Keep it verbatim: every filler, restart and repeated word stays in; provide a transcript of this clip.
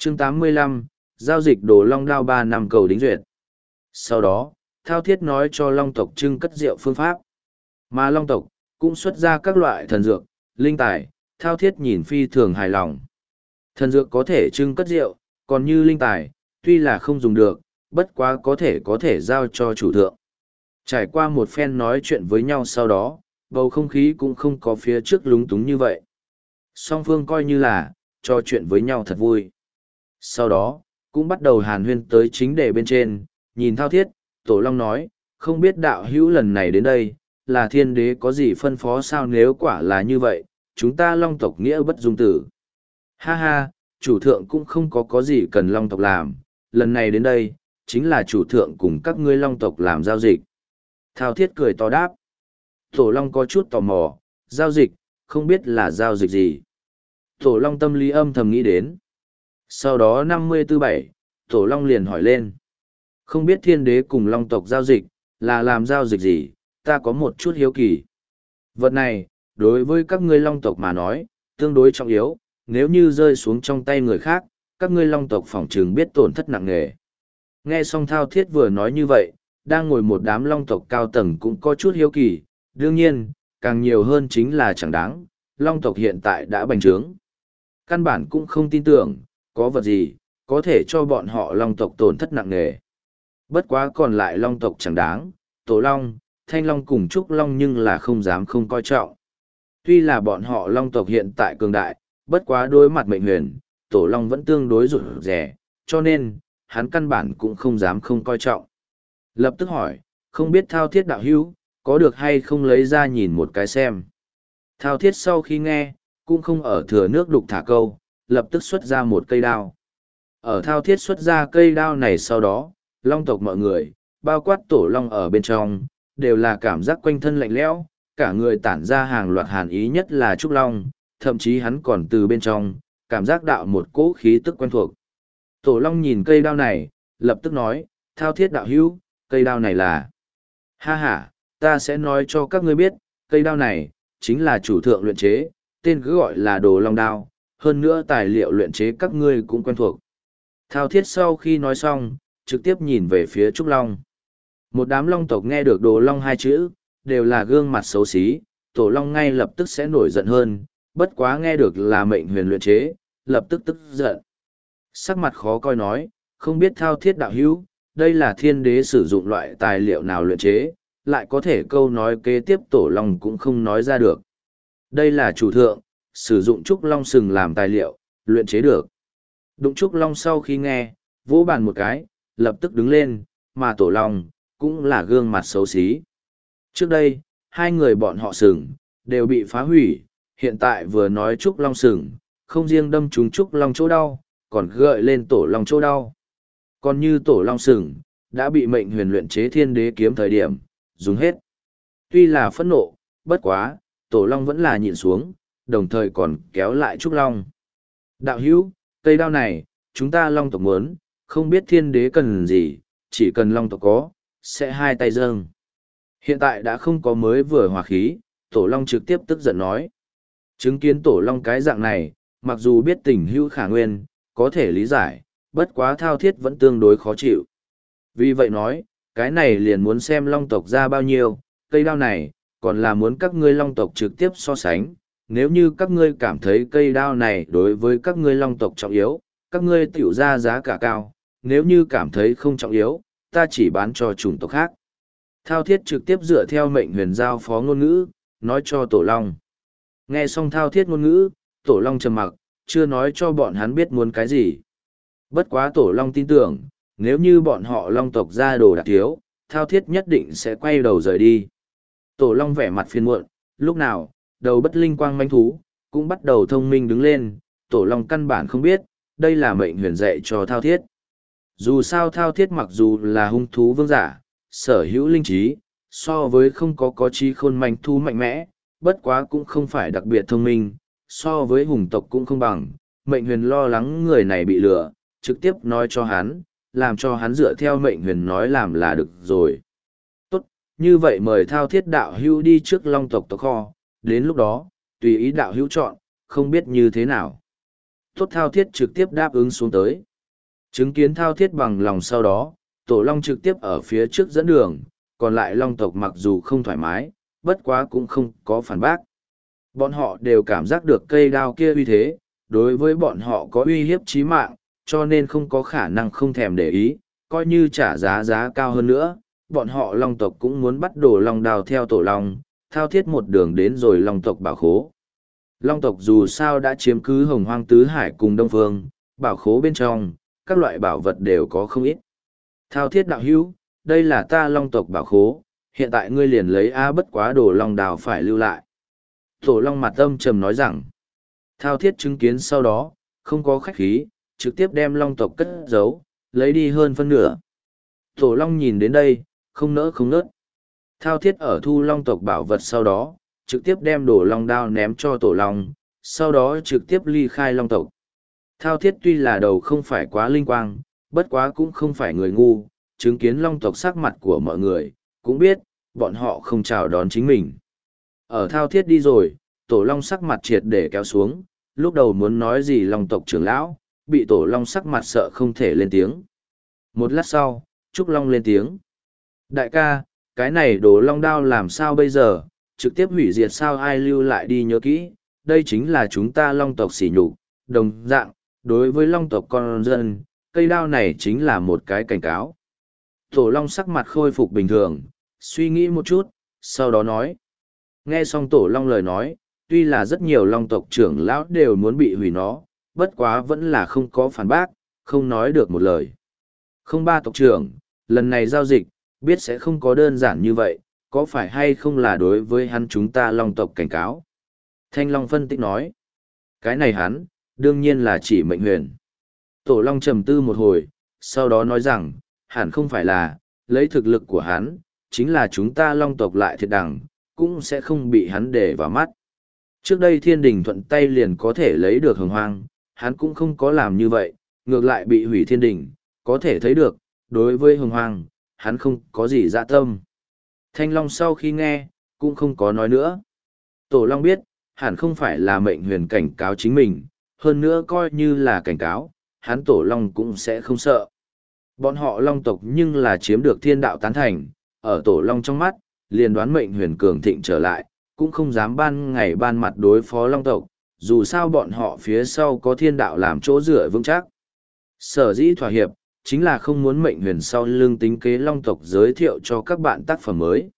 chương tám mươi lăm, giao dịch đồ long đao ba năm cầu đính duyệt. Sau đó, Thao Thiết nói cho long tộc trưng cất rượu phương pháp. Mà long tộc, cũng xuất ra các loại thần dược, linh tài, Thao Thiết nhìn phi thường hài lòng. Thần dược có thể trưng cất rượu, còn như linh tài, tuy là không dùng được, bất quá có thể có thể giao cho chủ thượng. Trải qua một phen nói chuyện với nhau sau đó, bầu không khí cũng không có phía trước lúng túng như vậy. Song phương coi như là, trò chuyện với nhau thật vui. Sau đó, cũng bắt đầu hàn huyên tới chính đề bên trên, nhìn Thao Thiết, Tổ Long nói, không biết đạo hữu lần này đến đây, là thiên đế có gì phân phó sao nếu quả là như vậy, chúng ta long tộc nghĩa bất dung tử. Ha ha, chủ thượng cũng không có có gì cần long tộc làm, lần này đến đây, chính là chủ thượng cùng các ngươi long tộc làm giao dịch. Thao Thiết cười to đáp. Tổ Long có chút tò mò, giao dịch, không biết là giao dịch gì. Tổ Long tâm lý âm thầm nghĩ đến. Sau đó năm mươi tư bảy, Tổ Long liền hỏi lên. Không biết thiên đế cùng long tộc giao dịch, là làm giao dịch gì, ta có một chút hiếu kỳ. Vật này, đối với các ngươi long tộc mà nói, tương đối trọng yếu, nếu như rơi xuống trong tay người khác, các ngươi long tộc phỏng chừng biết tổn thất nặng nề. Nghe xong Thao Thiết vừa nói như vậy, đang ngồi một đám long tộc cao tầng cũng có chút hiếu kỳ, đương nhiên, càng nhiều hơn chính là chẳng đáng, long tộc hiện tại đã bành trướng. Căn bản cũng không tin tưởng, có vật gì, có thể cho bọn họ long tộc tổn thất nặng nề. Bất quá còn lại long tộc chẳng đáng, Tổ Long, Thanh Long cùng Trúc Long nhưng là không dám không coi trọng. Tuy là bọn họ long tộc hiện tại cường đại, bất quá đối mặt mệnh huyền, Tổ Long vẫn tương đối rụt rẻ, cho nên, hắn căn bản cũng không dám không coi trọng. Lập tức hỏi, không biết Thao Thiết đạo hữu, có được hay không lấy ra nhìn một cái xem. Thao Thiết sau khi nghe, cũng không ở thừa nước đục thả câu, lập tức xuất ra một cây đao. Ở Thao Thiết xuất ra cây đao này sau đó, long tộc mọi người, bao quát Tổ Long ở bên trong, đều là cảm giác quanh thân lạnh lẽo, cả người tản ra hàng loạt hàn ý nhất là Trúc Long, thậm chí hắn còn từ bên trong, cảm giác đạo một cỗ khí tức quen thuộc. Tổ Long nhìn cây đao này, lập tức nói, Thao Thiết đạo hữu, cây đao này là... Ha ha, ta sẽ nói cho các ngươi biết, cây đao này, chính là chủ thượng luyện chế, tên cứ gọi là đồ long đao, hơn nữa tài liệu luyện chế các ngươi cũng quen thuộc. Thao Thiết sau khi nói xong, trực tiếp nhìn về phía Trúc Long. Một đám long tộc nghe được đồ long hai chữ, đều là gương mặt xấu xí, Tổ Long ngay lập tức sẽ nổi giận hơn, bất quá nghe được là mệnh huyền luyện chế, lập tức tức giận. Sắc mặt khó coi nói, không biết Thao Thiết đạo hữu, đây là thiên đế sử dụng loại tài liệu nào luyện chế, lại có thể câu nói kế tiếp Tổ Long cũng không nói ra được. Đây là chủ thượng, sử dụng trúc long sừng làm tài liệu, luyện chế được. Đụng trúc long sau khi nghe, vỗ bàn một cái, lập tức đứng lên, mà Tổ Long, cũng là gương mặt xấu xí. Trước đây, hai người bọn họ sừng, đều bị phá hủy, hiện tại vừa nói trúc long sừng, không riêng đâm trúng trúc long chỗ đau, còn gợi lên Tổ Long chỗ đau. Còn như Tổ Long sừng, đã bị mệnh huyền luyện chế thiên đế kiếm thời điểm, dùng hết. Tuy là phẫn nộ, bất quá, Tổ Long vẫn là nhịn xuống, đồng thời còn kéo lại Trúc Long. Đạo hữu, cây đao này, chúng ta Long tộc muốn, không biết thiên đế cần gì, chỉ cần Long tộc có, sẽ hai tay dâng. Hiện tại đã không có mới vừa hòa khí, Tổ Long trực tiếp tức giận nói. Chứng kiến Tổ Long cái dạng này, mặc dù biết tình hữu khả nguyên, có thể lý giải, bất quá Thao Thiết vẫn tương đối khó chịu. Vì vậy nói, cái này liền muốn xem long tộc ra bao nhiêu, cây đao này, còn là muốn các ngươi long tộc trực tiếp so sánh. Nếu như các ngươi cảm thấy cây đao này đối với các ngươi long tộc trọng yếu, các ngươi tiểu ra giá cả cao, nếu như cảm thấy không trọng yếu, ta chỉ bán cho chủng tộc khác. Thao Thiết trực tiếp dựa theo mệnh huyền giao phó ngôn ngữ, nói cho Tổ Long. Nghe xong Thao Thiết ngôn ngữ, Tổ Long trầm mặc, chưa nói cho bọn hắn biết muốn cái gì. Bất quá Tổ Long tin tưởng, nếu như bọn họ long tộc ra đồ đạc thiếu, Thao Thiết nhất định sẽ quay đầu rời đi. Tổ Long vẻ mặt phiền muộn, lúc nào, đầu bất linh quang manh thú, cũng bắt đầu thông minh đứng lên, Tổ Long căn bản không biết, đây là mệnh huyền dạy cho Thao Thiết. Dù sao Thao Thiết mặc dù là hung thú vương giả, sở hữu linh trí, so với không có có trí khôn manh thú mạnh mẽ, bất quá cũng không phải đặc biệt thông minh, so với hùng tộc cũng không bằng, mệnh huyền lo lắng người này bị lừa, trực tiếp nói cho hắn, làm cho hắn dựa theo mệnh huyền nói làm là được rồi. Tốt, như vậy mời Thao Thiết đạo hữu đi trước long tộc tộc kho, đến lúc đó, tùy ý đạo hữu chọn, không biết như thế nào. Tốt thao thiết trực tiếp đáp ứng xuống tới. Chứng kiến thao thiết bằng lòng sau đó, tổ long trực tiếp ở phía trước dẫn đường, còn lại long tộc mặc dù không thoải mái, bất quá cũng không có phản bác. Bọn họ đều cảm giác được cây đao kia uy thế, đối với bọn họ có uy hiếp chí mạng, cho nên không có khả năng không thèm để ý, coi như trả giá giá cao hơn nữa, bọn họ long tộc cũng muốn bắt đồ long đao theo tổ long, thao thiết một đường đến rồi long tộc bảo khố. Long tộc dù sao đã chiếm cứ hồng hoang tứ hải cùng đông phương, bảo khố bên trong, các loại bảo vật đều có không ít. Thao thiết đạo hữu, đây là ta long tộc bảo khố, hiện tại ngươi liền lấy A bất quá đồ long đào phải lưu lại. Tổ long mặt âm trầm nói rằng, thao thiết chứng kiến sau đó, không có khách khí, trực tiếp đem long tộc cất giấu, lấy đi hơn phân nửa. Tổ long nhìn đến đây, không nỡ không nớt. Thao thiết ở thu long tộc bảo vật sau đó, trực tiếp đem đồ long đao ném cho tổ long, sau đó trực tiếp ly khai long tộc. Thao thiết tuy là đầu không phải quá linh quang, bất quá cũng không phải người ngu, chứng kiến long tộc sắc mặt của mọi người, cũng biết, bọn họ không chào đón chính mình. Ở thao thiết đi rồi, tổ long sắc mặt triệt để kéo xuống, lúc đầu muốn nói gì long tộc trưởng lão, bị tổ long sắc mặt sợ không thể lên tiếng. Một lát sau, Trúc Long lên tiếng. Đại ca, cái này đồ long đao làm sao bây giờ, trực tiếp hủy diệt sao ai lưu lại đi nhớ kỹ, đây chính là chúng ta long tộc sỉ nhục, đồng dạng, đối với long tộc con dân, cây đao này chính là một cái cảnh cáo. Tổ long sắc mặt khôi phục bình thường, suy nghĩ một chút, sau đó nói. Nghe xong tổ long lời nói, tuy là rất nhiều long tộc trưởng lão đều muốn bị hủy nó, bất quá vẫn là không có phản bác, không nói được một lời. Không ba tộc trưởng, lần này giao dịch, biết sẽ không có đơn giản như vậy, có phải hay không là đối với hắn chúng ta long tộc cảnh cáo? Thanh Long phân tích nói. Cái này hắn, đương nhiên là chỉ mệnh huyền. Tổ long trầm tư một hồi, sau đó nói rằng, hẳn không phải là, lấy thực lực của hắn, chính là chúng ta long tộc lại thiệt đẳng, cũng sẽ không bị hắn để vào mắt. Trước đây thiên đình thuận tay liền có thể lấy được hồng hoang, hắn cũng không có làm như vậy, ngược lại bị hủy thiên đình, có thể thấy được, đối với hồng hoang, hắn không có gì dạ tâm. Thanh Long sau khi nghe, cũng không có nói nữa. Tổ Long biết, hẳn không phải là mệnh huyền cảnh cáo chính mình, hơn nữa coi như là cảnh cáo, hắn Tổ Long cũng sẽ không sợ. Bọn họ Long tộc nhưng là chiếm được thiên đạo tán thành, ở Tổ Long trong mắt, liền đoán mệnh huyền cường thịnh trở lại, cũng không dám ban ngày ban mặt đối phó Long tộc, dù sao bọn họ phía sau có thiên đạo làm chỗ dựa vững chắc. Sở dĩ thỏa hiệp, chính là không muốn mệnh huyền sau lưng tính kế long tộc giới thiệu cho các bạn tác phẩm mới.